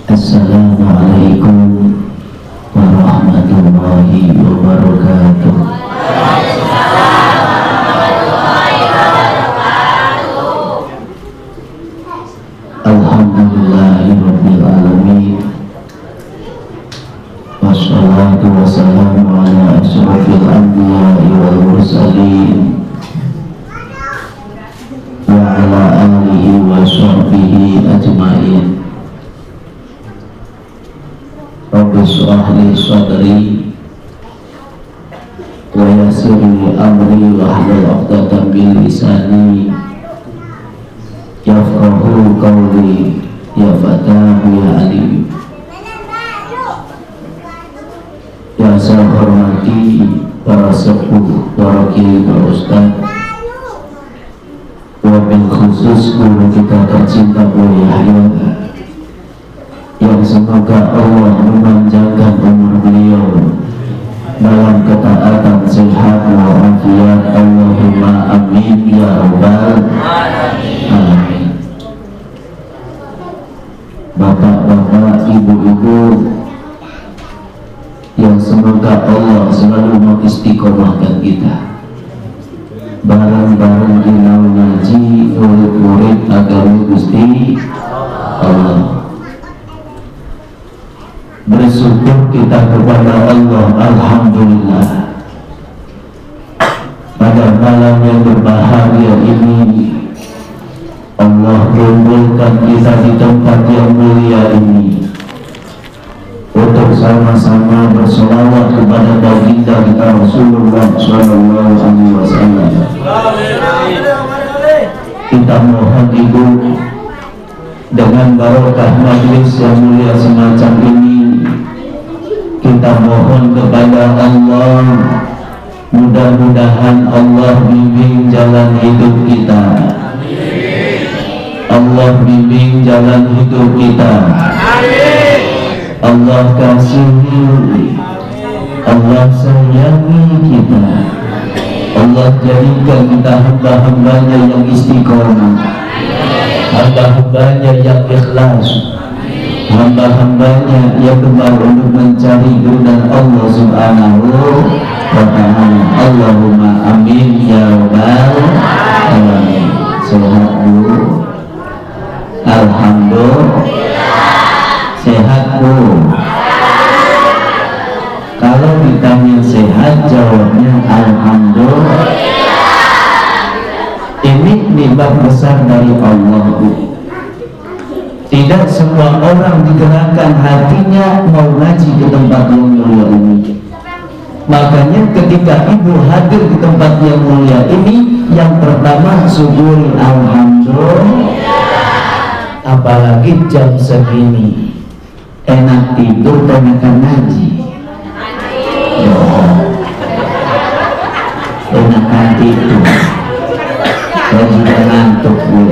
Assalamualaikum warahmatullahi wabarakatuh. Alhamdulillahirabbil alamin. Wassalatu wassalamu ala asyrafil anbiya'i wal mursalin wa ala alihi wa sahbihi ajma'in. Rabbi shrah li sadri wa yassir li amri wahlul 'uqdatam min lisani yafqahu qawli ya fatahu ya alim. Ya saya hormati para sepuh, para kiai, para ustaz, wabil khusus guru kita tercinta Buya Yahya, yang semoga Allah memanjangkan umur beliau dalam ketaatan, sehat walafiat. Allahumma amin ya rabbal alamin. Bapak-bapak, ibu-ibu, yang semoga Allah selalu mengistiqomahkan kita bareng-bareng dinau ngaji, murid-murid agama Gusti Allah. Bersyukur kita kepada Allah, alhamdulillah, pada malam yang berbahagia ini Allah kumpulkan kita di tempat yang mulia ini untuk sama-sama berselawat kepada baginda kita Rasulullah Sallallahu Alaihi Wasallam. Kita mohon Ibu, dengan barokah majlis yang mulia semacam ini, kita mohon kepada Allah, mudah-mudahan Allah bimbing jalan hidup kita. Allah bimbing jalan hidup kita. Allah kasihi, Allah sayangi kita. Allah jadikan kita hamba-hambanya yang istiqomah, hamba-hambanya yang ikhlas, hamba-hambanya yang gemar untuk mencari ridha Allah Subhanahu wa ta'ala. Allahumma amin ya rabbal alamin. Sehat Bu? Alhamdulillah. Sehat Bu? Kalau ditanya sehat, jawabnya alhamdulillah. Ini nikmat besar dari Allah Bu. Tidak semua orang digerakkan hatinya mau ngaji ke tempat yang mulia ini. Makanya ketika Ibu hadir di tempat yang mulia ini, yang pertama syukuri alhamdulillah. Apalagi jam segini, enak tidur enakan ngaji. Enakan tidur, saya juga ngantuk Bu.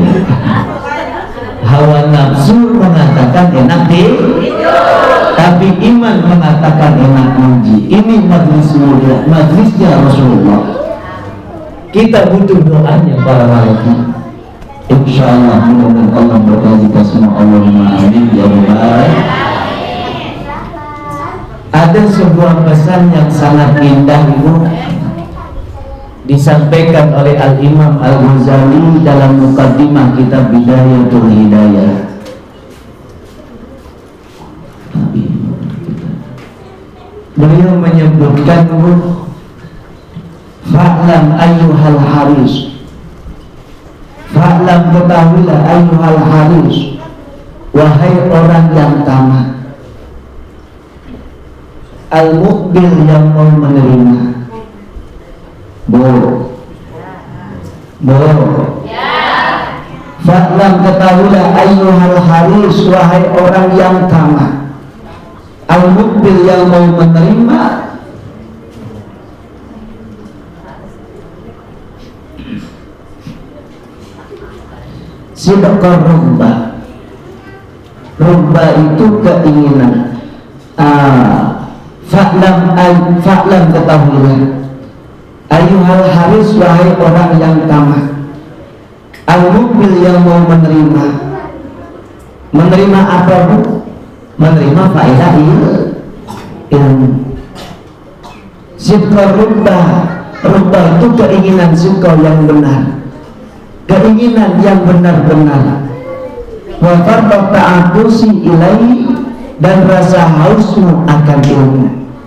Hawa nafsu mengatakan enak tidur, tapi iman mengatakan enak ngaji. Ini majlis mulia, majlisnya Rasulullah. Kita butuh doanya para malaikat. Insyaallah mudah-mudahan Allah berkahi kita semua. Allahumma amin ya rabbal. Ada sebuah pesan yang sangat indah Ibu, disampaikan oleh Al-Imam Al-Ghazali dalam muqaddimah kitab Bidayatul Hidayah. Beliau menyebutkan, fa'lam ayyuhal haris, fa'lam ketahuilah ayyuhal haris, wahai orang yang tamak, al-muqbil yang mau menerima. Fa'lam ketahuilah ayyuhal haris, wahai orang yang tamak, al-muqbil yang mau menerima. Sidqar rumba, rumba itu keinginan. Fa'lam ketahuilah ayyuhal haris, wahai orang yang tamak, al-muqbil yang mau menerima. Menerima apa Bu? menerima faedah ilmu. Sidqa rubah itu keinginan sidqa yang benar, keinginan yang benar-benar. Wa farqa ta'atusi ilaihi, dan rasa hausmu akan ilmu.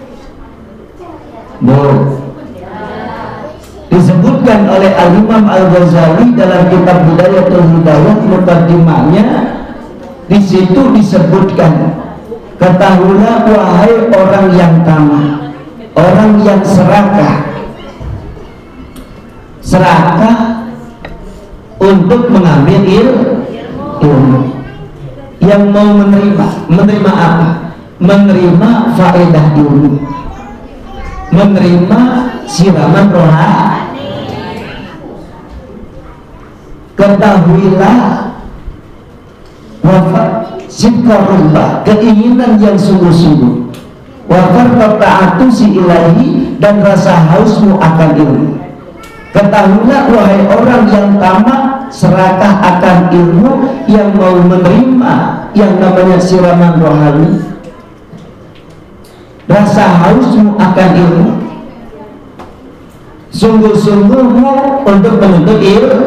Disebutkan oleh Al-Imam Al-Ghazali dalam kitab Bidayatul Hidayah muqaddimahnya, di situ disebutkan, ketahuilah wahai orang yang tamak, orang yang serakah untuk mengambil ilmu, yang mau menerima apa? Menerima faedah ilmu, menerima siraman rohani. Ketahuilah wafat sidqarullah, keinginan yang sungguh-sungguh, wafat ta'atusi ilahi, dan rasa hausmu akan ilmu. Ketahuilah wahai orang yang tamak, serakah akan ilmu, yang mau menerima yang namanya siraman rohani, rasa hausmu akan ilmu, sungguh-sungguhmu untuk menuntut ilmu.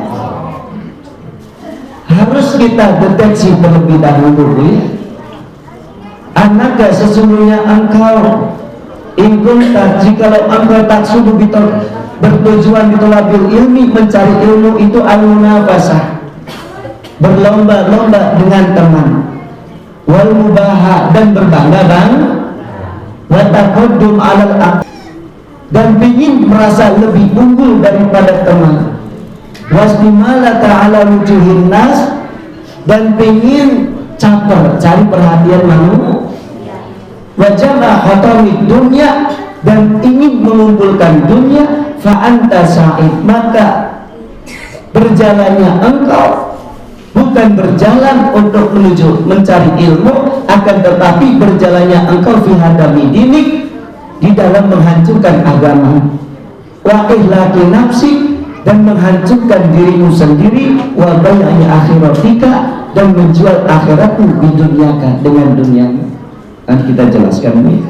Harus kita deteksi terlebih dahulu, ya. Anaka, sesungguhnya engkau jikalau engkau tak sungguh bertujuan ditolabil ilmi, mencari ilmu itu al-munafasah, berlomba-lomba dengan teman, wal mubaha, dan berbangga-bangga, wa taqaddum alal aqd, dan ingin merasa lebih unggul daripada teman, wasbimala ta'ala wujuhin nas, dan ingin caper, cari perhatian manusia, wajama khatamid dunya, dan ingin mengumpulkan dunia, fa'anta sa'id, maka berjalannya engkau bukan berjalan untuk menuju mencari ilmu, akan tetapi berjalannya engkau fi hadami dinik, di dalam menghancurkan agama, wa ihlaki nafsi, dan menghancurkan dirimu sendiri, wa bai'i akhiratika, dan menjual akhiratmu di duniaka dengan duniamu. Nanti kita jelaskan ini.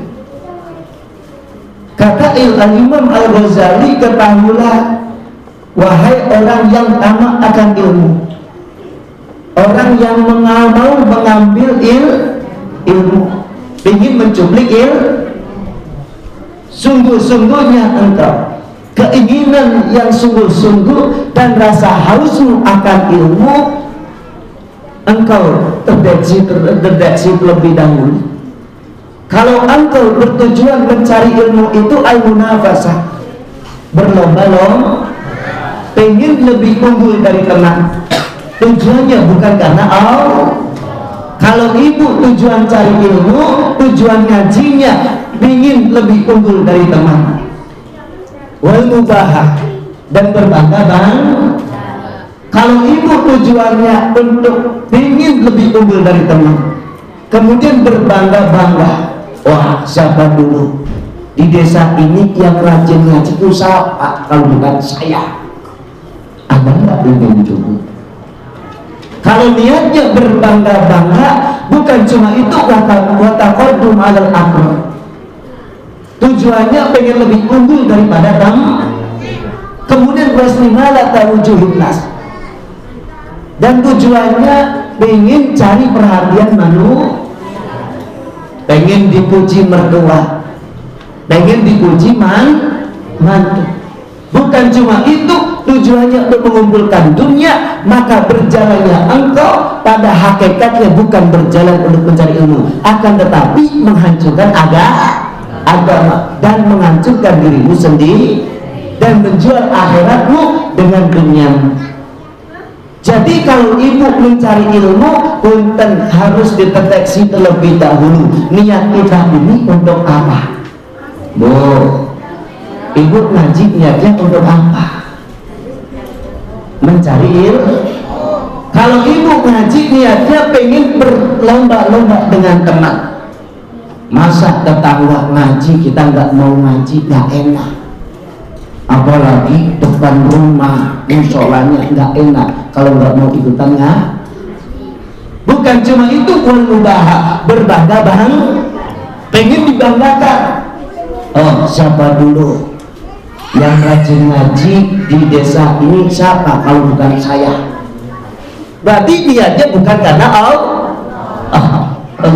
Kata Al-Imam Al-Ghazali, ketahuilah wahai orang yang tamak akan ilmu, orang yang mau mengambil ilmu, ingin mencuplik ilmu, sungguh-sungguhnya engkau, keinginan yang sungguh-sungguh dan rasa hausmu akan ilmu, engkau terdeteksi terlebih dahulu. Kalau engkau bertujuan mencari ilmu itu al-munafasah, berlomba-lomba, pengen lebih unggul dari teman, tujuannya bukan karena Allah. Kalau ibu tujuan cari ilmu, tujuan ngajinya ingin lebih unggul dari teman, wal mubahah, dan berbangga-bangga. Kalau ibu tujuannya untuk ingin lebih unggul dari teman, kemudian berbangga-bangga, wah siapa dulu di desa ini yang rajin ngaji itu siapa kalau bukan saya? Ada nggak yang dulu? Kalau niatnya berbangga-bangga, bukan cuma itu, wataqaddum alal aqrab, tujuannya pengen lebih unggul daripada teman, kemudian waslimala tawujuhin nas, dan tujuannya pengen cari perhatian manusia, pengen dipuji mertua, pengen dipuji mantu. Bukan cuma itu, tujuannya untuk mengumpulkan dunia, maka berjalannya engkau pada hakikatnya bukan berjalan untuk mencari ilmu, akan tetapi menghancurkan agama dan menghancurkan dirimu sendiri dan menjual akhiratmu dengan dunia. Jadi kalau ibu mencari ilmu, punten harus dideteksi terlebih dahulu, niat kita ini untuk apa? Bu, ibu ngaji niatnya untuk apa? Mencari ilmu. Kalau ibu ngaji niatnya pengen berlomba-lomba dengan teman, masa tetangga ngaji kita nggak mau ngaji, nggak enak. Apalagi depan rumah musolanya nggak enak, kalau nggak mau ikutan Bukan cuma itu, wal mubaha, berbangga-bangga, pengen dibanggakan. Oh, siapa dulu yang rajin ngaji di desa ini? Siapa kalau bukan saya? Berarti dia aja bukan karena Allah,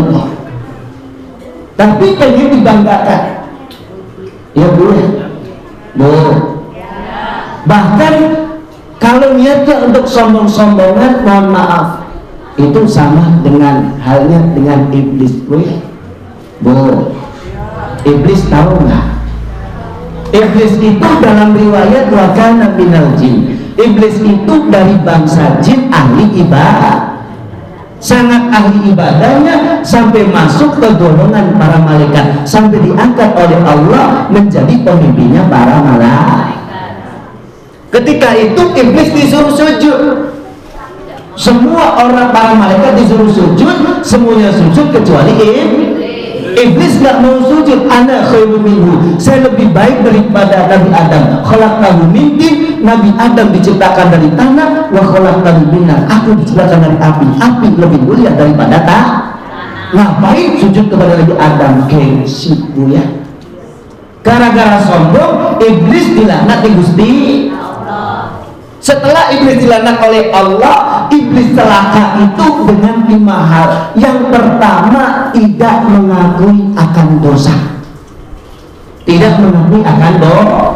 tapi pengen dibanggakan. Ya boleh, boleh. Bahkan kalau niatnya untuk sombong-sombongan, mohon maaf, itu sama dengan halnya dengan iblis. Boleh, boleh. Iblis tahu nggak? Iblis itu dalam riwayat wa kana minal jin. Iblis itu dari bangsa jin, ahli ibadah, sangat ahli ibadahnya, sampai masuk ke golongan para malaikat, sampai diangkat oleh Allah menjadi pemimpinnya para malaikat. Ketika itu iblis disuruh sujud. Semua orang para malaikat disuruh sujud, semuanya sujud kecuali Iblis nggak mau sujud. Ana khairu minhu, saya lebih baik daripada Nabi Adam. Khalaqtahu min tin, Nabi Adam diciptakan dari tanah, wa khalaqtani min nar, aku diciptakan dari api. Api lebih mulia daripada tanah. Ngapain sujud kepada Nabi Adam? Gengsi bu ya. Gara-gara sombong, iblis dilaknat di Gusti. Setelah iblis dilaknat oleh Allah, iblis celaka itu dengan 5 hal. Yang pertama, tidak mengakui akan dosa. Tidak mengakui akan dosa.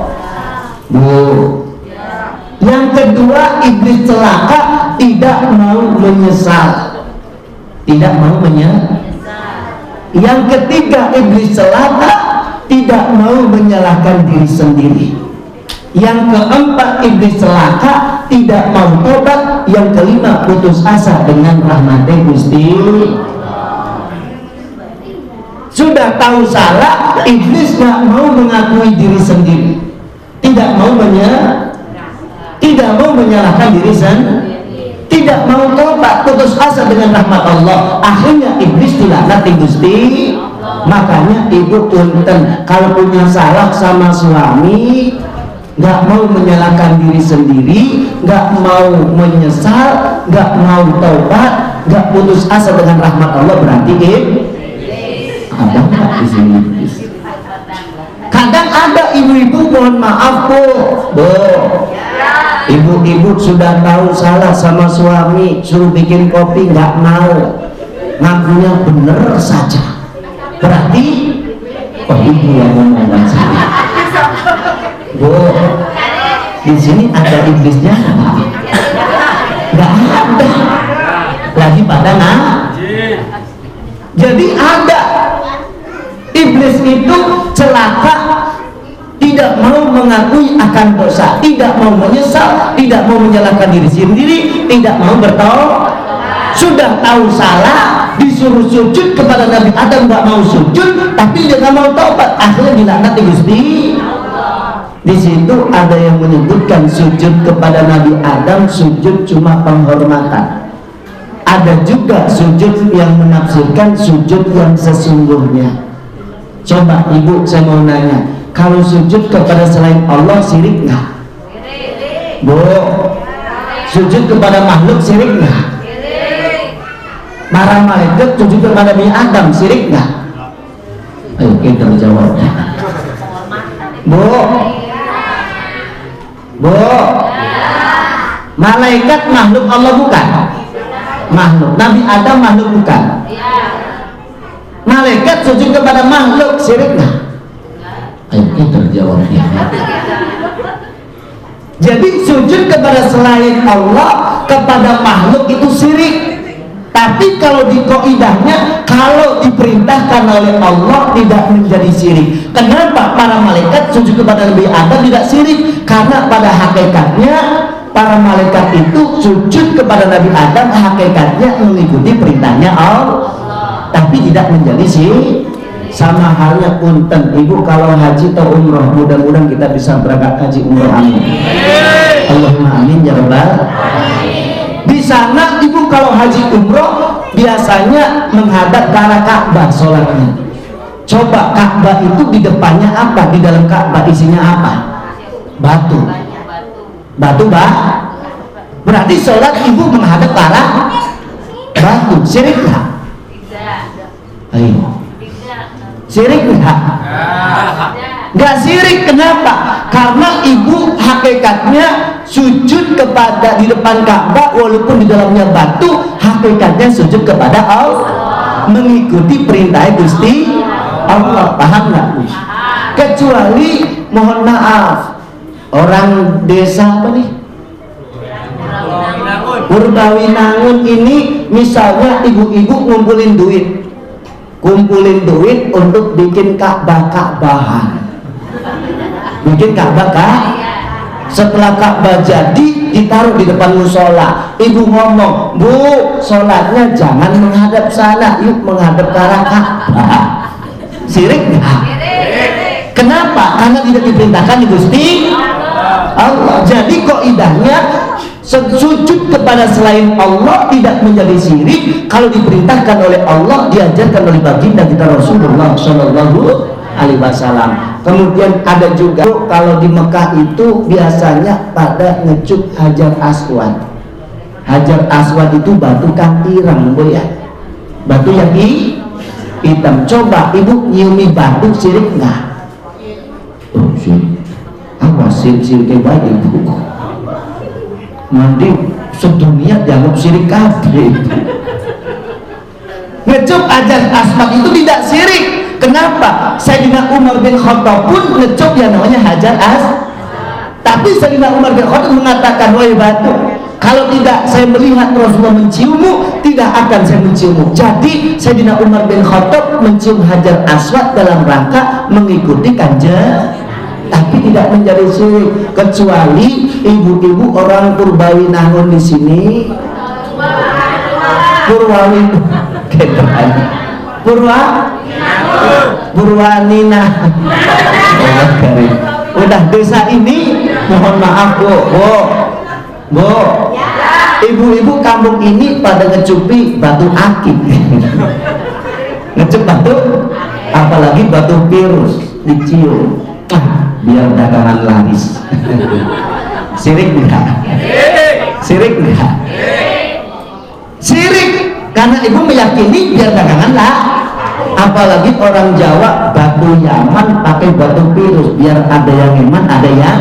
Yang kedua, iblis celaka tidak mau menyesal. Tidak mau menyesal. Yang ketiga, iblis celaka tidak mau menyalahkan diri sendiri. Yang keempat, iblis celaka tidak mau tobat. Yang kelima, putus asa dengan rahmat-Nya Gusti. Sudah tahu salah, iblis nggak mau mengakui diri sendiri, tidak mau menyalahkan diri sendiri, tidak mau tobat, putus asa dengan rahmat Allah. Akhirnya iblis dilaknat Gusti. Makanya ibu punten, kalau punya salah sama suami, nggak mau menyalahkan diri sendiri, nggak mau menyesal, nggak mau taubat, nggak putus asa dengan rahmat Allah, berarti ada nggak di sini? Kadang ada ibu-ibu, mohon maaf bu, ibu-ibu sudah tahu salah sama suami, suruh bikin kopi nggak mau, ngakunya bener saja, berarti oh ibu yang ngomong saya. Bu, di sini ada iblisnya nggak ada lagi pada jadi ada iblis itu celaka, tidak mau mengakui akan dosa, tidak mau menyesal, tidak mau menyalahkan diri sendiri, tidak mau bertaubat. Sudah tahu salah, disuruh sujud kepada Nabi Adam, nggak mau sujud, tapi dia nggak mau taubat, akhirnya dilaknat Gusti. Di situ ada yang menyebutkan sujud kepada Nabi Adam, sujud cuma penghormatan. Ada juga sujud yang menafsirkan sujud yang sesungguhnya. Coba ibu, saya mau nanya, kalau sujud kepada selain Allah sirik nggak? Bu, sujud kepada makhluk sirik nggak? Para malaikat sujud kepada Nabi Adam sirik nggak? Ayo kita jawabnya. Bu, malaikat makhluk Allah bukan? Makhluk. Nabi Adam makhluk bukan? Malaikat sujud kepada makhluk syirik nggak? Ayo kita jawabnya. Jadi sujud kepada selain Allah, kepada makhluk itu syirik. Tapi kalau di kaidahnya, kalau diperintahkan oleh Allah tidak menjadi syirik. Kenapa para malaikat sujud kepada Nabi Adam tidak syirik? Karena pada hakikatnya para malaikat itu sujud kepada Nabi Adam, hakikatnya mengikuti perintahnya Allah, tapi tidak menjadi syirik. Sama halnya punten ibu kalau haji atau umroh, mudah-mudahan kita bisa berangkat haji umroh, amin. Allahumma amin ya rabbal. Di sana ibu kalau haji umroh biasanya menghadap ke arah Ka'bah sholatnya. Coba Ka'bah itu di depannya apa? Di dalam Ka'bah isinya apa? Batu. Batu bah. Berarti sholat ibu menghadap ke arah batu, syirik nggak? Ayo, syirik nggak? Nggak syirik. Kenapa? Karena ibu hakikatnya sujud kepada di depan Ka'bah walaupun di dalamnya batu, hakikatnya sujud kepada Allah, mengikuti perintah Gusti Allah. Paham nggak? Kecuali mohon maaf orang desa apa nih? Purwawinangun ini misalnya ibu-ibu kumpulin duit untuk bikin Ka'bahan, bikin Ka'bah kan? Setelah Ka'bah jadi ditaruh di depan musola, ibu ngomong, Bu, sholatnya jangan menghadap sana, yuk menghadap ke arah Ka'bah. Syirik nggak? Kenapa? Karena tidak diperintahkan di Gusti Allah. Jadi kaidahnya sujud kepada selain Allah tidak menjadi syirik kalau diperintahkan oleh Allah, diajarkan oleh baginda kita Rasulullah Shallallahu Alaihi Wasallam. Kemudian ada juga kalau di Mekah itu biasanya pada ngecup Hajar Aswad. Hajar Aswad itu batu irang, Bu ya, batu yang hitam. Coba ibu nyiumi batu, syirik nggak? Oh syirik. Awas syirik baik ibu. Nanti sedunia dianggap syirik kabeh. Ngecup Hajar Aswad itu tidak syirik. Kenapa? Sayyidina Umar bin Khattab pun ngecup yang namanya Hajar Aswad. Tapi Sayyidina Umar bin Khattab mengatakan, wahai batu, kalau tidak saya melihat Rasulullah menciummu, tidak akan saya menciummu. Jadi Sayyidina Umar bin Khattab mencium Hajar Aswad dalam rangka mengikuti Kanjeng, tapi tidak menjadi syirik. Kecuali ibu-ibu orang Purwawinangun di sini, Purwanina. Udah desa ini, mohon maaf Bu, ibu-ibu kampung ini pada ngecupi batu akik. Ngecup batu, apalagi batu virus dicium, biar dagangan laris. Syirik enggak? Syirik enggak? Syirik, karena ibu meyakini biar dagangan lah. Apalagi orang Jawa batu Yaman pakai batu virus, biar ada yang iman, ada yang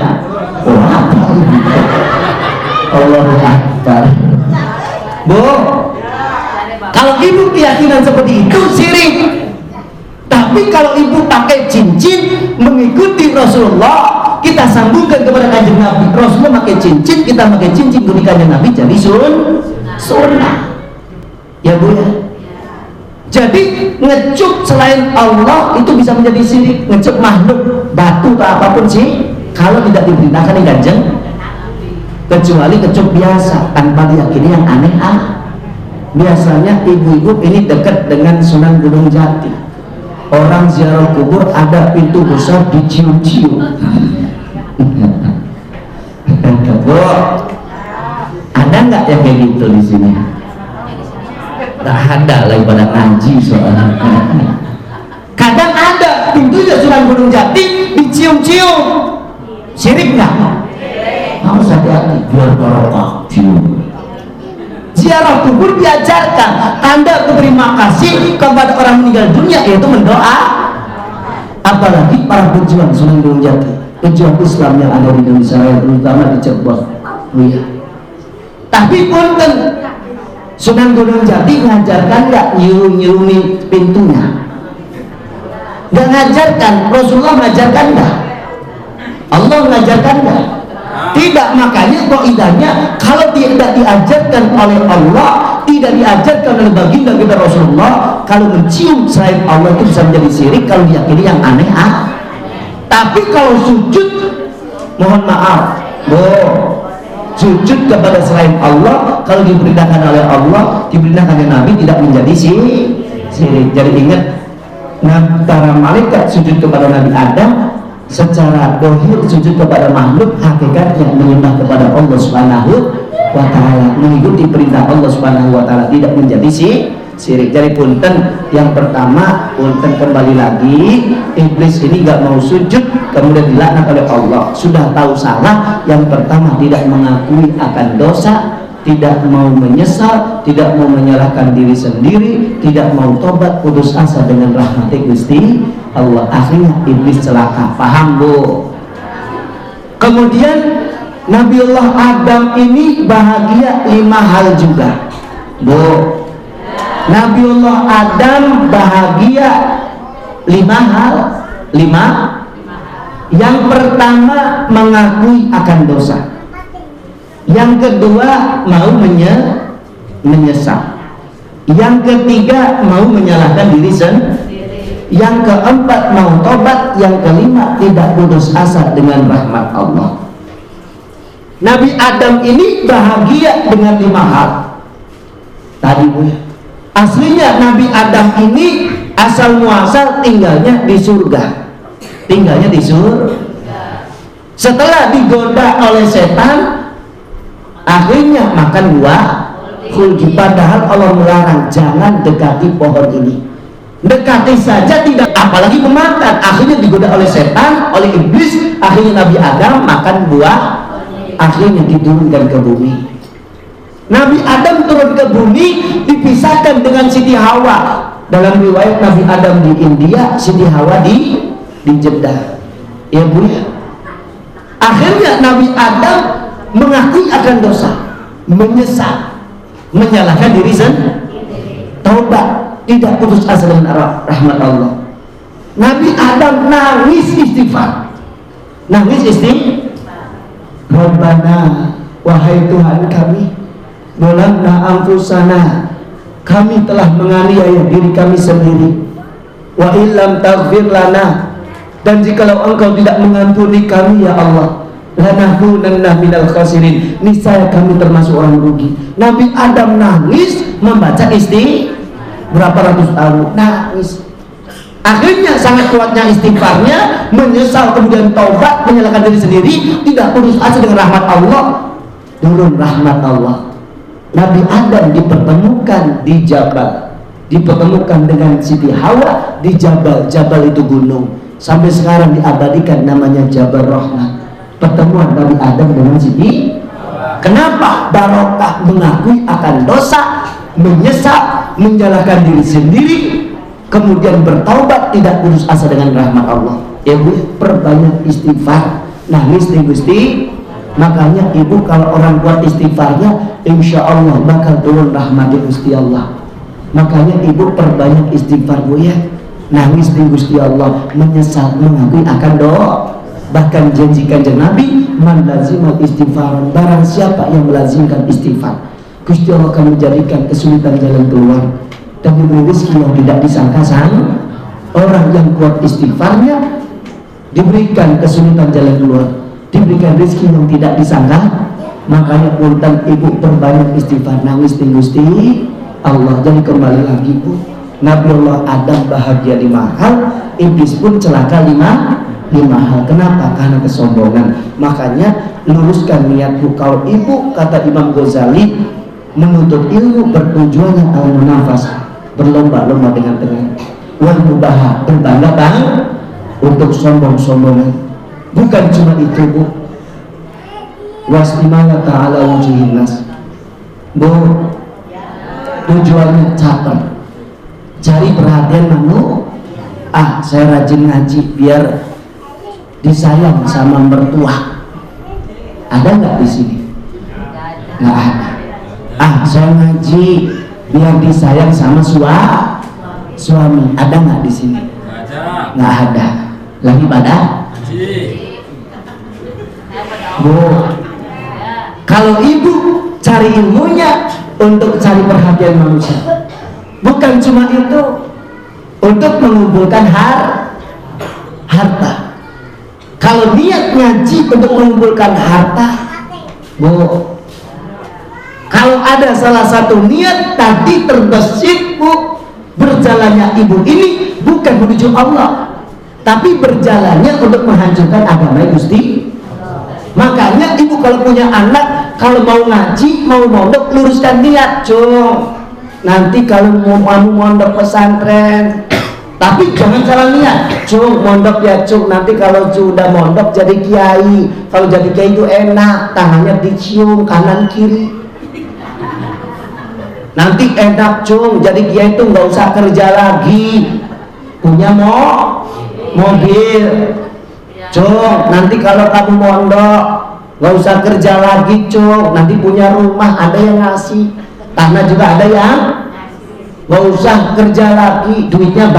Allahu Akbar. Bu, kalau ibu keyakinan seperti itu syirik. Tapi kalau ibu pakai cincin mengikuti Rasulullah, kita sambungkan kepada Kanjeng Nabi. Rasulullah pakai cincin, kita pakai cincin ikuti Kanjeng Nabi, jadi sunnah. Ya Bu ya. Jadi ngecup selain Allah itu bisa menjadi syirik. Ngecup makhluk, batu atau apapun sih, kalau tidak diperintahkan di Kanjeng, kecuali kecup biasa tanpa diyakini yang aneh. Biasanya ibu-ibu ini dekat dengan Sunan Gunung Jati. Orang ziarah kubur ada pintu besar dicium-cium. Bu, ada nggak yang kayak gitu di sini? Nggak ada lah, pada ngaji soalnya. Kadang ada pintunya Sunan Gunung Jati dicium-cium. Syirik nggak? Harus hati-hati, biar barokah. Ziarah kubur diajarkan tanda berterima kasih kepada orang meninggal dunia, yaitu mendoa. Apalagi para pejuang Sunan Gunung Jati, pejuang Islam yang ada di Indonesia, terutama di Cirebon. Ya. Tapi punten, Sunan Gunung Jati ngajarkan nggak nyium-nyiumi pintunya? Nggak ngajarkan. Rasulullah ngajarkan nggak? Allah ngajarkan nggak? Tidak. Makanya kaidahnya kalau tidak diajarkan oleh Allah, tidak diajarkan oleh baginda kita Rasulullah, kalau mencium selain Allah itu bisa menjadi syirik kalau diyakini yang aneh. Tapi kalau sujud, mohon maaf, sujud kepada selain Allah kalau diperintahkan oleh Allah, diperintahkan oleh Nabi, tidak menjadi syirik. Jadi ingat, para malaikat sujud kepada Nabi Adam secara dohir, sujud kepada makhluk, hakikatnya menyembah kepada Allah Subhanahu wa Ta'ala, mengikuti perintah Allah Subhanahu wa Ta'ala, tidak menjadi syirik. Jadi punten, yang pertama punten, kembali lagi, iblis ini nggak mau sujud kemudian dilaknat oleh Allah. Sudah tahu salah, yang pertama tidak mengakui akan dosa, tidak mau menyesal, tidak mau menyalahkan diri sendiri, tidak mau tobat, putus asa dengan rahmat Gusti Allah. Akhirnya iblis celaka. Paham Bu? Kemudian Nabiullah Adam ini bahagia 5 hal juga Bu. Nabiullah Adam bahagia 5 hal. 5. Yang pertama mengakui akan dosa. Yang kedua mau menyesal. Yang ketiga mau menyalahkan diri sendiri. Yang keempat mau tobat. Yang kelima tidak putus asa dengan rahmat Allah. Nabi Adam ini bahagia dengan 5 hal tadi Bu ya. Aslinya Nabi Adam ini asal muasal tinggalnya di surga. Tinggalnya di surga. Setelah digoda oleh setan, akhirnya makan buah khuldi. Padahal Allah melarang jangan dekati pohon ini. Dekati saja tidak, apalagi memakan. Akhirnya digoda oleh setan, oleh iblis. Akhirnya Nabi Adam makan buah. Akhirnya diturunkan ke bumi. Nabi Adam turun ke bumi dipisahkan dengan Siti Hawa. Dalam riwayat Nabi Adam di India, Siti Hawa di Jeddah. Ya Bu ya. Akhirnya Nabi Adam mengakui akan dosa, menyesal, menyalahkan diri sendiri, taubat, tidak putus asa dengan rahmat Allah. Nabi Adam nangis istighfar. Nangis istighfar. Rabbana, wahai Tuhan kami, zalamna anfusana, kami telah menganiaya diri kami sendiri. Wa illam taghfir lana, dan jikalau Engkau tidak mengampuni kami ya Allah, lanakunanna minal khasirin, niscaya kami termasuk orang rugi. Nabi Adam nangis membaca berapa ratus tahun nangis. Akhirnya sangat kuatnya istighfarnya, menyesal, kemudian taubat, menyalahkan diri sendiri, tidak putus asa dengan rahmat Allah. Turun rahmat Allah. Nabi Adam dipertemukan di Jabal, dipertemukan dengan Siti Hawa di Jabal. Jabal itu gunung, sampai sekarang diabadikan namanya Jabal Rahmat. Pertemuan Nabi Adam dengan Siti. Kenapa? Barokah mengakui akan dosa, menyesal, menyalahkan diri sendiri, kemudian bertaubat, tidak putus asa dengan rahmat Allah. Ya Bu, perbanyak istighfar. Nangis nih Gusti. Makanya ibu kalau orang kuat istighfarnya, insya Allah bakal turun rahmat Gusti Allah. Makanya ibu perbanyak istighfar Bu ya. Nangis nih Gusti Allah, menyesal, mengakui akan doa. Bahkan janji kanjeng Nabi, man lazimal istighfar, barang siapa yang melazimkan istighfar, Gusti Allah akan menjadikan kesulitan jalan keluar dan diberi rezeki yang tidak disangka-sangka. Orang yang kuat istighfarnya diberikan kesulitan jalan keluar, diberikan rezeki yang tidak disangka. Makanya punten ibu perbanyak istighfar. Nangis di Gusti Allah. Jadi kembali lagi Bu, Nabiullah Adam bahagia 5 hal, iblis pun celaka 5 hal. Kenapa? Karena kesombongan. Makanya luruskan niat Bu. Kalau ibu, kata Imam Ghazali, menuntut ilmu bertujuannya al-munafasah, berlomba-lomba dengan wal mubaha, berbangga-bangga, untuk sombong-sombongan. Bukan cuma itu Bu, wastimala ta'ala wujuhin nas Bu, tujuannya caper, cari perhatian manu. Saya rajin ngaji biar disayang sama mertua. Ada nggak di sini? Nggak ada. Saya ngaji biar disayang sama suami. Ada nggak di sini? Nggak ada. Lagi pada? Bu, kalau ibu cari ilmunya untuk cari perhatian manusia, bukan cuma itu, untuk mengumpulkan harta. Kalau niat ngaji untuk mengumpulkan harta, Bu, kalau ada salah satu niat tadi terbesit Bu, berjalannya ibu ini bukan menuju Allah, tapi berjalannya untuk menghancurkan agama Gusti. Makanya ibu kalau punya anak, kalau mau ngaji, mau mondok, luruskan niat, Cung. Nanti kalau mau mondok pesantren, tapi jangan salah niat, Cung, mondok ya Cung. Nanti kalau sudah mondok jadi kiai, kalau jadi kiai itu enak, tangannya dicium kanan kiri. nanti enak cung, jadi kiai itu nggak usah kerja lagi, punya mobil. Cung, nanti kalau kamu mondok nggak usah kerja lagi cung, nanti punya rumah, ada yang ngasih, tanah juga ada yang, nggak usah kerja lagi, duitnya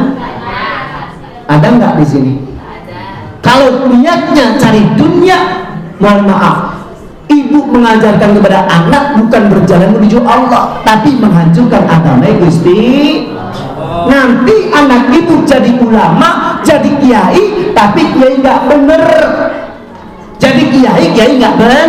ada nggak di sini? Kalau niatnya cari dunia, mohon maaf, ibu mengajarkan kepada anak bukan berjalan menuju Allah, tapi menghancurkan agama Gusti. Nanti anak itu jadi ulama, jadi kiai, tapi kiai nggak bener. Jadi kiai nggak bener.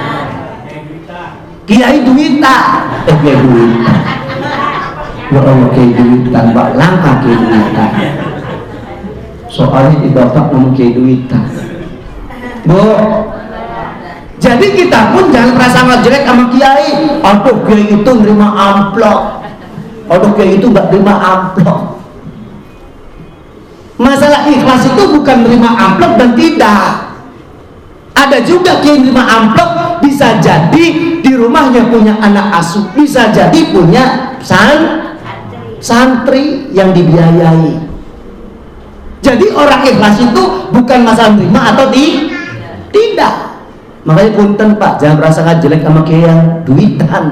Kiai duita, kiai duita. Ya Allah, kiai duitan, Pak, langka kiai duitan. Soalnya di bapak ngomong kiai duitan. Bu, jadi kita pun jangan merasa jelek sama kiai. Aduh, kiai itu nerima amplop. Aduh, kiai itu nggak terima amplop. Masalah ikhlas itu bukan nerima amplop dan tidak. Ada juga kiai nerima amplop, bisa jadi di rumahnya punya anak asuh, bisa jadi punya santri yang dibiayai. Jadi orang ikhlas itu bukan masalah nerima atau tidak. Makanya punten Pak, jangan merasa jelek sama kiai yang duitan.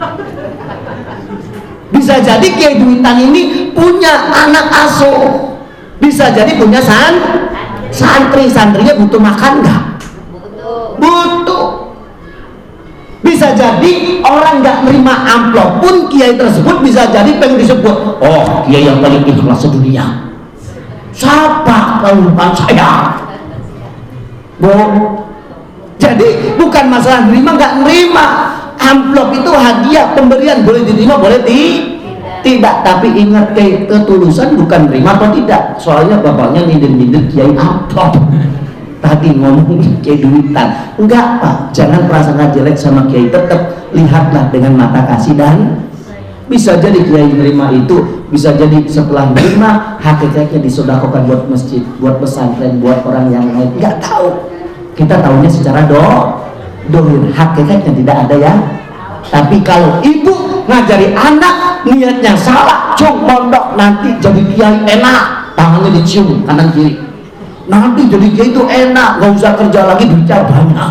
Bisa jadi kiai duitan ini punya anak asuh, bisa jadi punya santri, santrinya butuh makan nggak? Butuh. Bisa jadi orang nggak nerima amplop pun kiai tersebut bisa jadi pengen disebut, oh kiai yang paling ikhlas sedunia. Siapa kalau bukan saya? Bu, jadi bukan masalah nerima nggak nerima. Amplop itu hadiah, pemberian, boleh diterima boleh tidak, tapi ingat ketulusan bukan nerima atau tidak. Soalnya bapaknya nyindir kiai amplop, tadi ngomong kiai duitan. Enggak Pak, jangan prasangka jelek sama kiai, tetap lihatlah dengan mata kasih. Dan bisa jadi kiai nerima itu, bisa jadi setelah nerima hakikatnya disedekahkan buat masjid, buat pesantren, buat orang yang lain. Enggak tahu, kita tahunya secara dohir, hakikatnya tidak ada ya. Tapi kalau ibu ngajari anak niatnya salah, cung mondok nanti jadi kiai enak, tangannya dicium kanan kiri, nanti jadi kiai itu enak, nggak usah kerja lagi, duitnya banyak.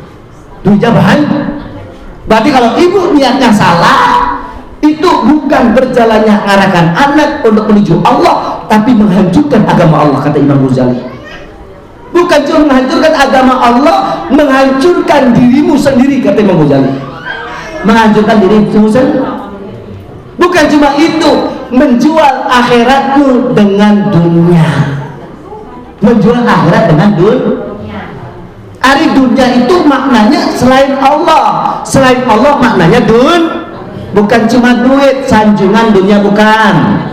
Berarti kalau ibu niatnya salah, itu bukan berjalannya arahkan anak untuk menuju Allah, tapi menghancurkan agama Allah, kata Imam Ghazali. Bukan cuma menghancurkan agama Allah, menghancurkan dirimu sendiri, kata Imam Ghazali. Menghancurkan dirimu sendiri. Bukan cuma itu, menjual akhiratmu dengan dunia. Menjual akhirat dengan dunia. Ari dunia itu maknanya selain Allah. Selain Allah maknanya bukan cuma duit, sanjungan dunia bukan.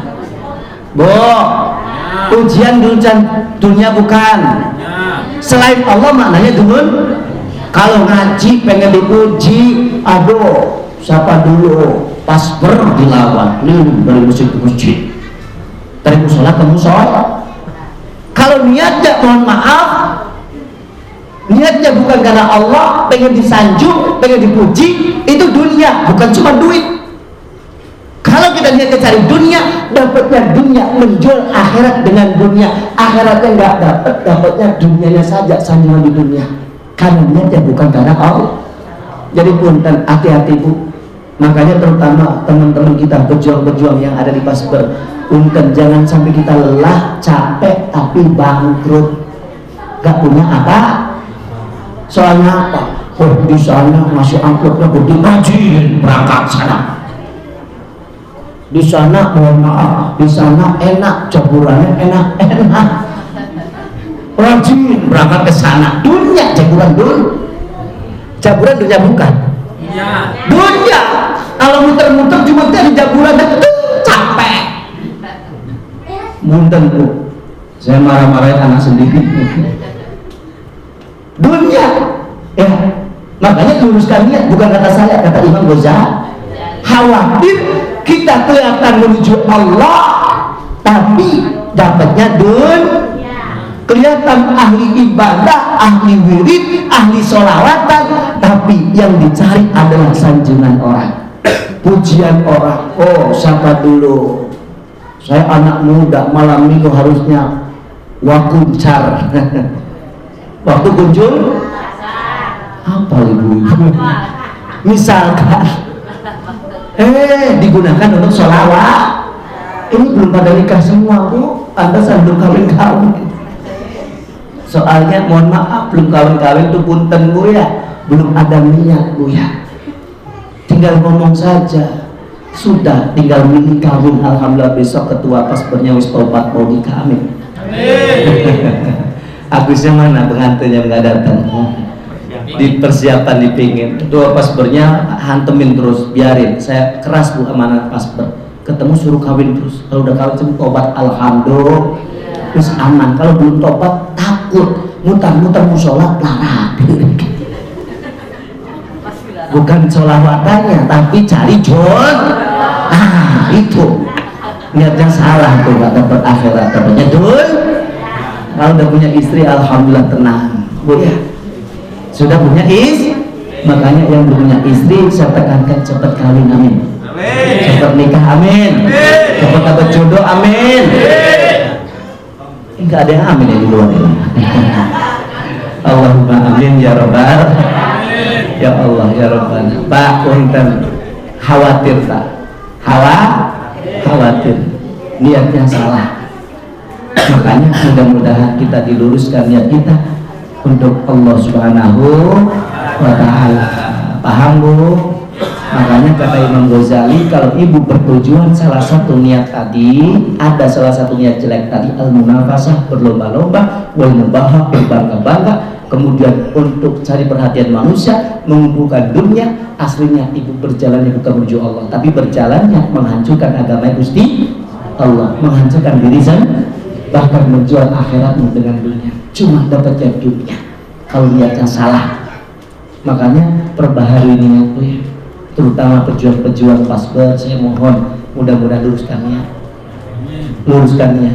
Ujian dunia bukan. Selain Allah maknanya kalau ngaji pengen dipuji, aduh siapa dulu pas dilawan dari masjid ke masjid, dari musola ke musola. Kalau niatnya, mohon maaf, niatnya bukan karena Allah, pengen disanjung, pengen dipuji, itu dunia, bukan cuma duit. Kalau kita niatnya cari dunia, dapatnya dunia, menjual akhirat dengan dunia, akhiratnya nggak dapat, dapatnya dunianya saja, sanjungan di dunia. Karena niatnya bukan karena Allah. Jadi punten, hati-hati Bu. Makanya terutama teman-teman kita pejuang-pejuang yang ada di Pasber, punten jangan sampai kita lelah, capek tapi bangkrut, gak punya apa. Soalnya apa? Oh di sana masih amplopnya gede, rajin berangkat sana. Di sana mohon maaf, di sana enak, jaburannya enak. Rajin berangkat ke sana, dunia jaburan dunia bukan. Iya. Dunia kalau muter-muter cuma dari jaburan itu capek. Munten Bu, saya marah-marahin anak sendiri. Dunia, ya makanya luruskan niat, bukan kata saya, kata Imam Ghazali. Khawatir kita kelihatan menuju Allah, tapi dapatnya kelihatan ahli ibadah, ahli wirid, ahli sholawatan, tapi yang dicari adalah sanjungan orang. pujian orang. Oh, siapa dulu? Saya anak muda, malam minggu harusnya wakuncar. Waktu kunjung apa ibu-ibu? Misalkan digunakan untuk sholawat. Ini belum pada nikah semua, Bu. Anda belum kawin-kawin. Soalnya mohon maaf, belum kawin-kawin tuh punten, Bu ya. Belum ada niat, Bu ya. Tinggal ngomong saja. Sudah, tinggal milih kawin. Alhamdulillah besok ketua pasbernya wis tobat mau nikah. Amin. Agusnya mana pengantinnya nggak datang? Di persiapan dipingin. Ketua pasbernya hantemin terus, biarin. Saya keras, Bu, amanah pasber. Ketemu suruh kawin terus. Kalau udah kawin cuma tobat, alhamdulillah. Terus aman. Kalau belum tobat takut mutar-mutar musola larang. Bukan sholawatannya, tapi cari jodoh. Itu niatnya salah tuh, nggak dapat akhirat. Katanya dul. Kalau udah punya istri, alhamdulillah tenang, Bu ya. Sudah punya makanya yang belum punya istri saya tekankan cepat kawin, amin. Cepat nikah, amin. Cepat dapat jodoh, amin. Enggak ada yang amin ya di luar ini. Allahumma amin ya rabbal. Ya Allah ya rabbal. Pak punten, khawatir tak? Khawatir. Niatnya salah. Makanya mudah-mudahan kita diluruskan niat kita untuk Allah Subhanahu wa ta'ala. Paham, Bu? Makanya kata Imam Ghazali, kalau ibu bertujuan salah satu niat tadi, ada salah satu niat jelek tadi, al-munafasah, berlomba-lomba, wal mubahah, berbangga-bangga, kemudian untuk cari perhatian manusia, mengumpulkan dunia, aslinya ibu berjalannya bukan menuju Allah, tapi berjalannya menghancurkan agama Gusti Allah, menghancurkan diri sendiri, bahkan menjual akhiratmu dengan dunia, cuma dapatnya dunia. Kalau niatnya salah, makanya perbaharui niatmu ya. Terutama pejuang-pejuang pasber, saya mohon mudah-mudahan luruskannya.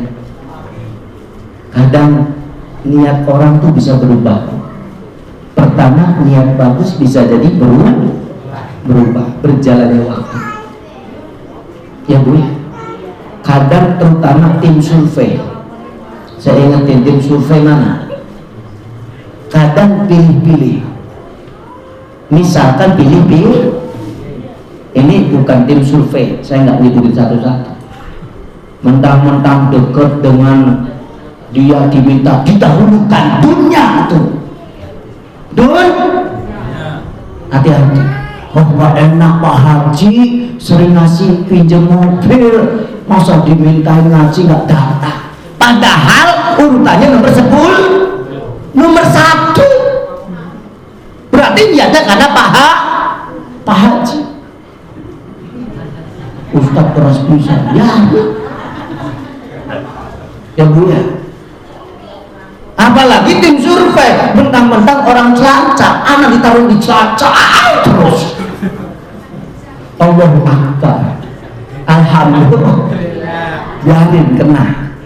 Kadang niat orang tuh bisa berubah. Pertama niat bagus bisa jadi berubah berjalannya waktu. Ya Bu, kadang terutama tim survei, saya ingetin tim survei mana? Kadang pilih-pilih. Misalkan pilih-pilih. Ini bukan tim survei, saya nggak nyebutin satu-satu. Mentang-mentang dekat dengan dia diminta didahulukan dunia itu. Hati-hati. Oh nggak enak Pak Haji, sering ngasih pinjam mobil, masa dimintain ngaji nggak datang. Padahal urutannya nomor 10, nomor 1. Berarti niatnya karena Pak Haji. Ustadz keras bisa ya Bu ya. Apalagi tim survei, mentang-mentang orang Cilacap, anak ditaruh di Cilacap terus. Allah Akbar, alhamdulillah, biarin kena.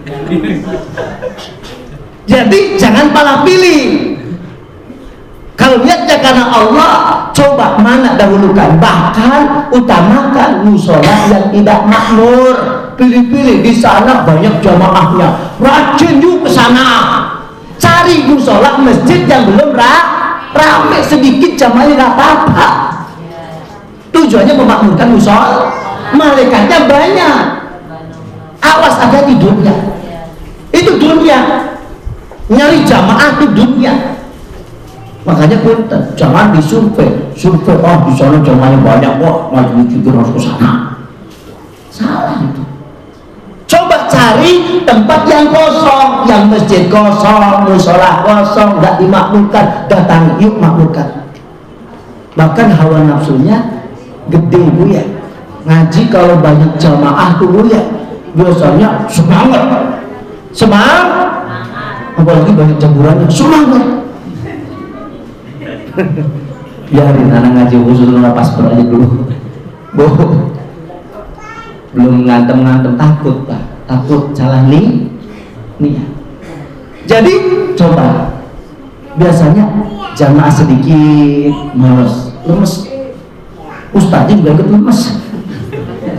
Jadi jangan malah pilih. Kalau niatnya karena Allah, coba mana dahulukan, bahkan utamakan musola yang tidak makmur. Pilih-pilih, di sana banyak jamaahnya, rajin yuk ke sana. Cari musola masjid yang belum rame, sedikit jamaahnya nggak apa-apa. Tujuannya memakmurkan musola, malaikatnya banyak. Awas ada di dunia, itu dunia, nyari jamaah itu dunia. Makanya punten, jangan disurvei. Oh di sana jamaahnya banyak kok, majelis juga harus ke sana. Salah itu. Coba cari tempat yang kosong, yang masjid kosong, musola kosong, nggak dimakmurkan, datang yuk makmurkan. Bahkan hawa nafsunya gede Bu ya. Ngaji kalau banyak jamaah tuh Bu ya, biasanya semangat. Apalagi banyak jamurannya, semangat. Biarin anak ngaji khusus pasber aja dulu, Bu. Belum ngantem takut Pak, takut salah nih. Jadi coba, biasanya jamaah sedikit lemes, ustadznya juga ikut lemes.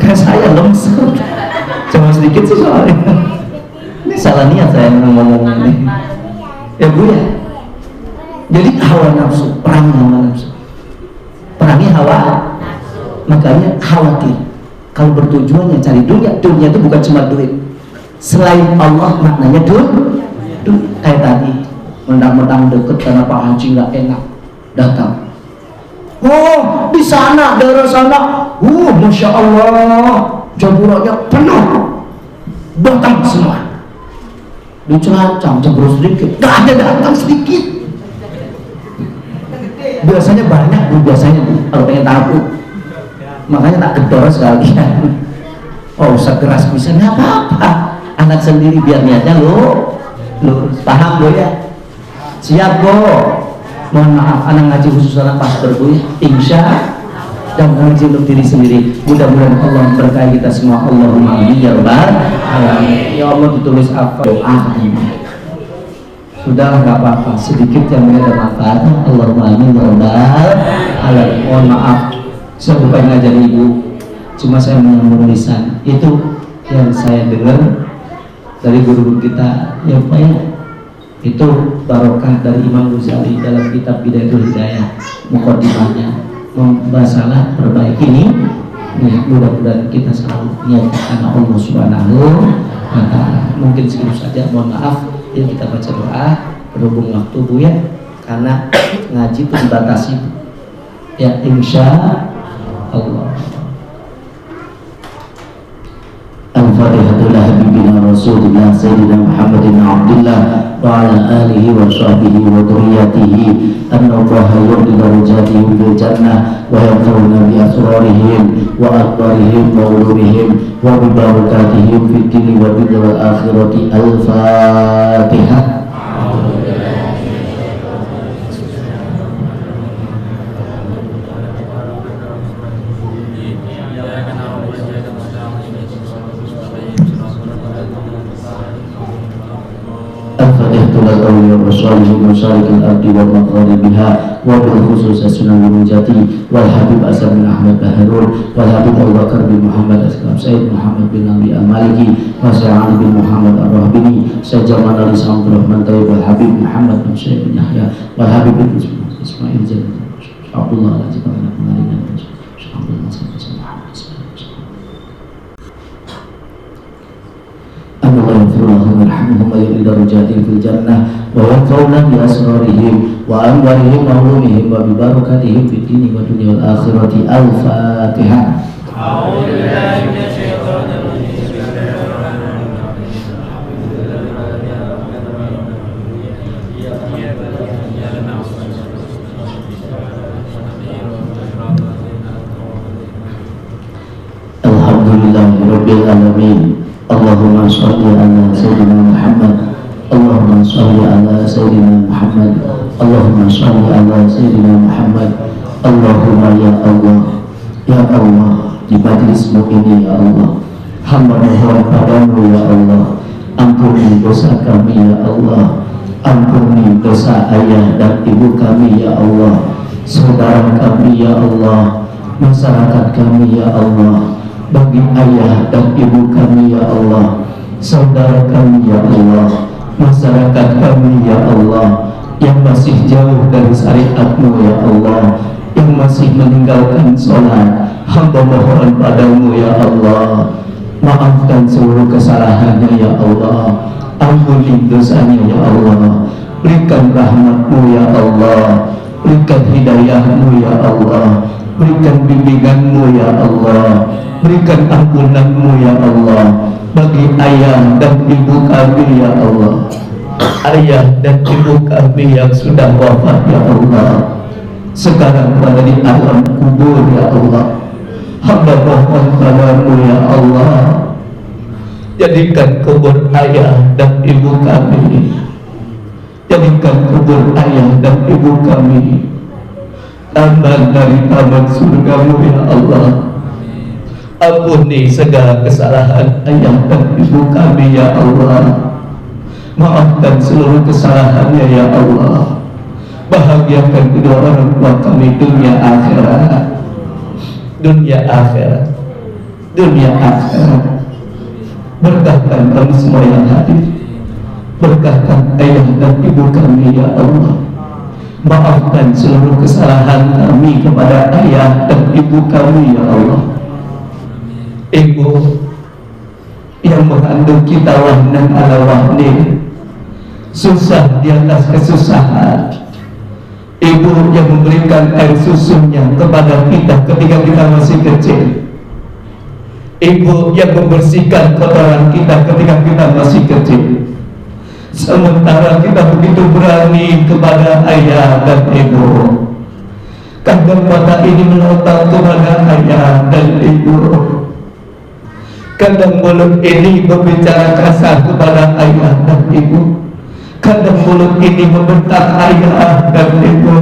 kayak saya lemes. Cuma sedikit sih soalnya. Ini salah niat saya ngomong ini. Ya Bu ya. Jadi hawa nafsu, perangi hawa nafsu. Perangi hawa nafsu. Makanya khawatir. Kalau bertujuannya cari dunia, dunia itu bukan cuma duit. Selain Allah maknanya duit. Kayak tadi, mentang-mentang deket karena Pak Haji nggak enak, datang. Oh, di sana, daerah sana, Masya Allah, jamurannya penuh, datang semua. Dicerancang, jebur sedikit, nggak ada datang sedikit. Biasanya banyak, Bu, biasanya Bu, kalau pengen tahu. Makanya tak gedor sekalian. Oh, sekeras bisa, nggak apa-apa. Anak sendiri biar niatnya lurus, paham Bu ya? Siap Bu. Mohon maaf, anak ngaji khusus anak pastor Bu ya. Insya dan ngaji untuk diri sendiri. Mudah-mudahan Allah berkahi kita semua. Allahumma amin ya rabbal alamin. Ya Allah, ditulis apa? Doa. Sudah nggak apa-apa, sedikit yang ada manfaatnya. Allahumma amin ya rabbal alamin. Mohon maaf, saya bukan ngajar ibu, cuma saya menyambung lisan. Itu yang saya dengar dari guru-guru kita, ya Pak ya. Itu barokah dari Imam Ghazali dalam kitab Bidayatul Hidayah, mukadimahnya masalah perbaiki ini. Ya, mudah-mudahan kita selalu niat karena Allah Subhanahu wa ta'ala. Mungkin segitu saja, mohon maaf. Yuk kita baca doa berhubung waktu Bu ya, karena ngaji itu dibatasi ya, insya Allah. Al-Fatihah habibina Rasulullah Sayyidina Muhammadin Abdullah wa ala alihi wa sahbihi wa dhurriyyatihi an-nabaha yurdi darajatihim fil jannah wa yanfa'una bi asrarihim wa akbarihim wa ulumihim wa bi barakatihim fid dini wa bil akhirati. Al-Fatihah. Masyarakat al-ardi wa magharibiha wa bil khusus Sunan Gunung Jati wal Habib Asad bin Ahmad Baharul wal Habib Abu Bakar bin Muhammad Aslam Sayyid Muhammad bin Ali Al-Maliki wa Sayyid bin Muhammad Ar-Rahbini Sayyid Jamal Ali Sam'ul Rahman Tayyib wal Habib Muhammad bin Sayyid bin Yahya wal Habib bin Ismail Jannah Abdullah Al-Jibal Al-Maliki Alhamdulillah Allah yaghfirullahu warhamhum wa yurdi darajatihim fil jannah wa yanfa'una bi asrarihim wa anwarihim wa ulumihim wa bi barakatihim fid dini wa dunya wal akhirati. Al-Fatihah. A'udzu billahi minasy syaithanir rajim. Alhamdulillahirabbil alamin. Allahumma sholli ala sayyidina Muhammad. Allahumma sholli ala sayyidina Muhammad. Allahumma sholli ala sayyidina Muhammad. Allahumma ya Allah, ya Allah, di majlismu ini ya Allah, hamba mohon padamu ya Allah, ampuni dosa kami ya Allah, ampuni dosa ayah dan ibu kami ya Allah, saudara kami ya Allah, masyarakat kami ya Allah, bagi ayah dan ibu kami ya Allah, saudara kami ya Allah, masyarakat kami ya Allah, yang masih jauh dari syariat-Mu ya Allah, yang masih meninggalkan sholat, hamba mohon padamu ya Allah, maafkan seluruh kesalahannya ya Allah, ampuni dosanya ya Allah, berikan rahmat-Mu ya Allah, berikan hidayah-Mu ya Allah, berikan bimbingan-Mu ya Allah, berikan ampunan-Mu ya Allah bagi ayah dan ibu kami ya Allah, ayah dan ibu kami yang sudah wafat ya Allah, sekarang berada di alam kubur ya Allah. Hamba mohon padamu ya Allah, jadikan kubur ayah dan ibu kami, jadikan kubur ayah dan ibu kami taman dari taman surgamu ya Allah. Ampuni segala kesalahan ayah dan ibu kami ya Allah, maafkan seluruh kesalahannya ya Allah, bahagiakan kedua orang tua kami dunia akhirat, dunia akhirat. dunia akhirat. Berkahkan kami semua yang hadir, berkahkan ayah dan ibu kami ya Allah. Maafkan seluruh kesalahan kami kepada ayah dan ibu kami ya Allah. Ibu yang mengandung kita wahnan ala wahnin, susah di atas kesusahan. Ibu yang memberikan air susunya kepada kita ketika kita masih kecil. Ibu yang membersihkan kotoran kita ketika kita masih kecil. Sementara kita begitu berani kepada ayah dan ibu. Kadang mata ini melotot kepada ayah dan ibu. Kadang mulut ini berbicara kasar kepada ayah dan ibu. Kadang mulut ini membentak ayah dan ibu.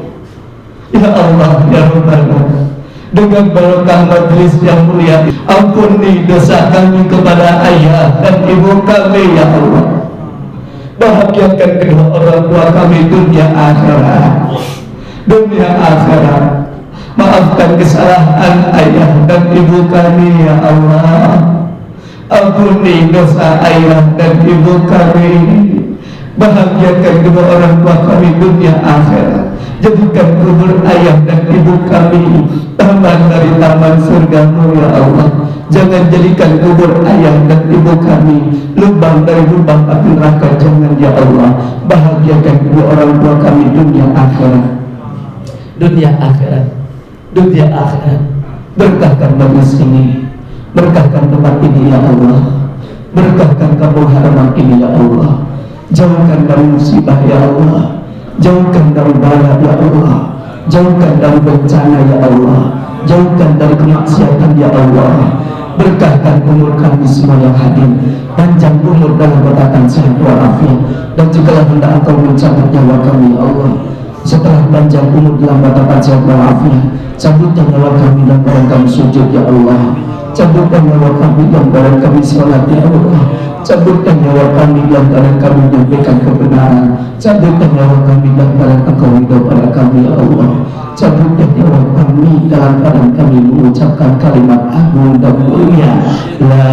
Ya Allah ya Rabbana, dengan barokah majlis yang mulia, ampuni dosa kami kepada ayah dan ibu kami ya Allah. Bahagiakan kedua orang tua kami dunia akhirat, dunia akhirat. Maafkan kesalahan ayah dan ibu kami ya Allah. Ampuni dosa ayah dan ibu kami. Bahagiakan kedua orang tua kami dunia akhirat. Jadikan kubur ayah dan ibu kami taman dari taman surgamu ya Allah. Jangan jadikan kubur ayah dan ibu kami lubang dari lubang api neraka. Jangan ya Allah. Bahagiakan kedua orang tua kami dunia akhirat, dunia akhirat, dunia akhirat. Berkahkan majlis ini, berkahkan tempat ini ya Allah. Berkahkan kampung halaman ini ya Allah. Jauhkan dari musibah ya Allah. Jauhkan dari bala ya Allah. Jauhkan dari bencana ya Allah. Jauhkan dari kemaksiatan ya Allah. Berkahkan umur kami semua yang hadir, panjang umur dalam batatan sehat walafiat, dan jikalau hendak Engkau mencabut nyawa kami ya Allah, setelah panjang umur dalam batatan sehat walafiat, cabutkan nyawa kami dan barang kami sujud ya Allah. Cabutkan nyawa kami dan barang kami sholat ya Allah. Cabutkan nyawa kami dan barang kami menyampaikan kebenaran. Cabutkan nyawa kami dan barang Engkau ridho pada kami ya Allah. Cabutkan nyawa kami dalam keadaan kami mengucapkan kalimat agung dan mulia, la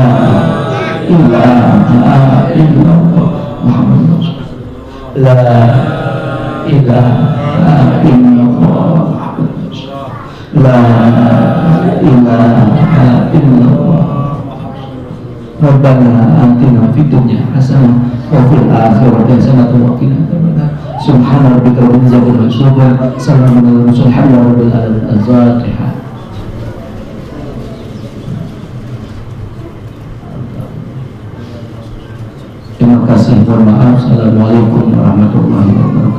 ilaha illallah Muhammad, la ilaha illallah, la ilaha illallah. Rabbana atina fid dunya hasanah wa fil akhirati hasanah wa qina adzabannar. Subhana rabbika rabbil izzati amma yasifun, salamun alal mursalin, alhamdulillahi rabbil alamin. Al-Fatihah. Terima kasih, mohon maaf. Assalamualaikum warahmatullahi wabarakatuh.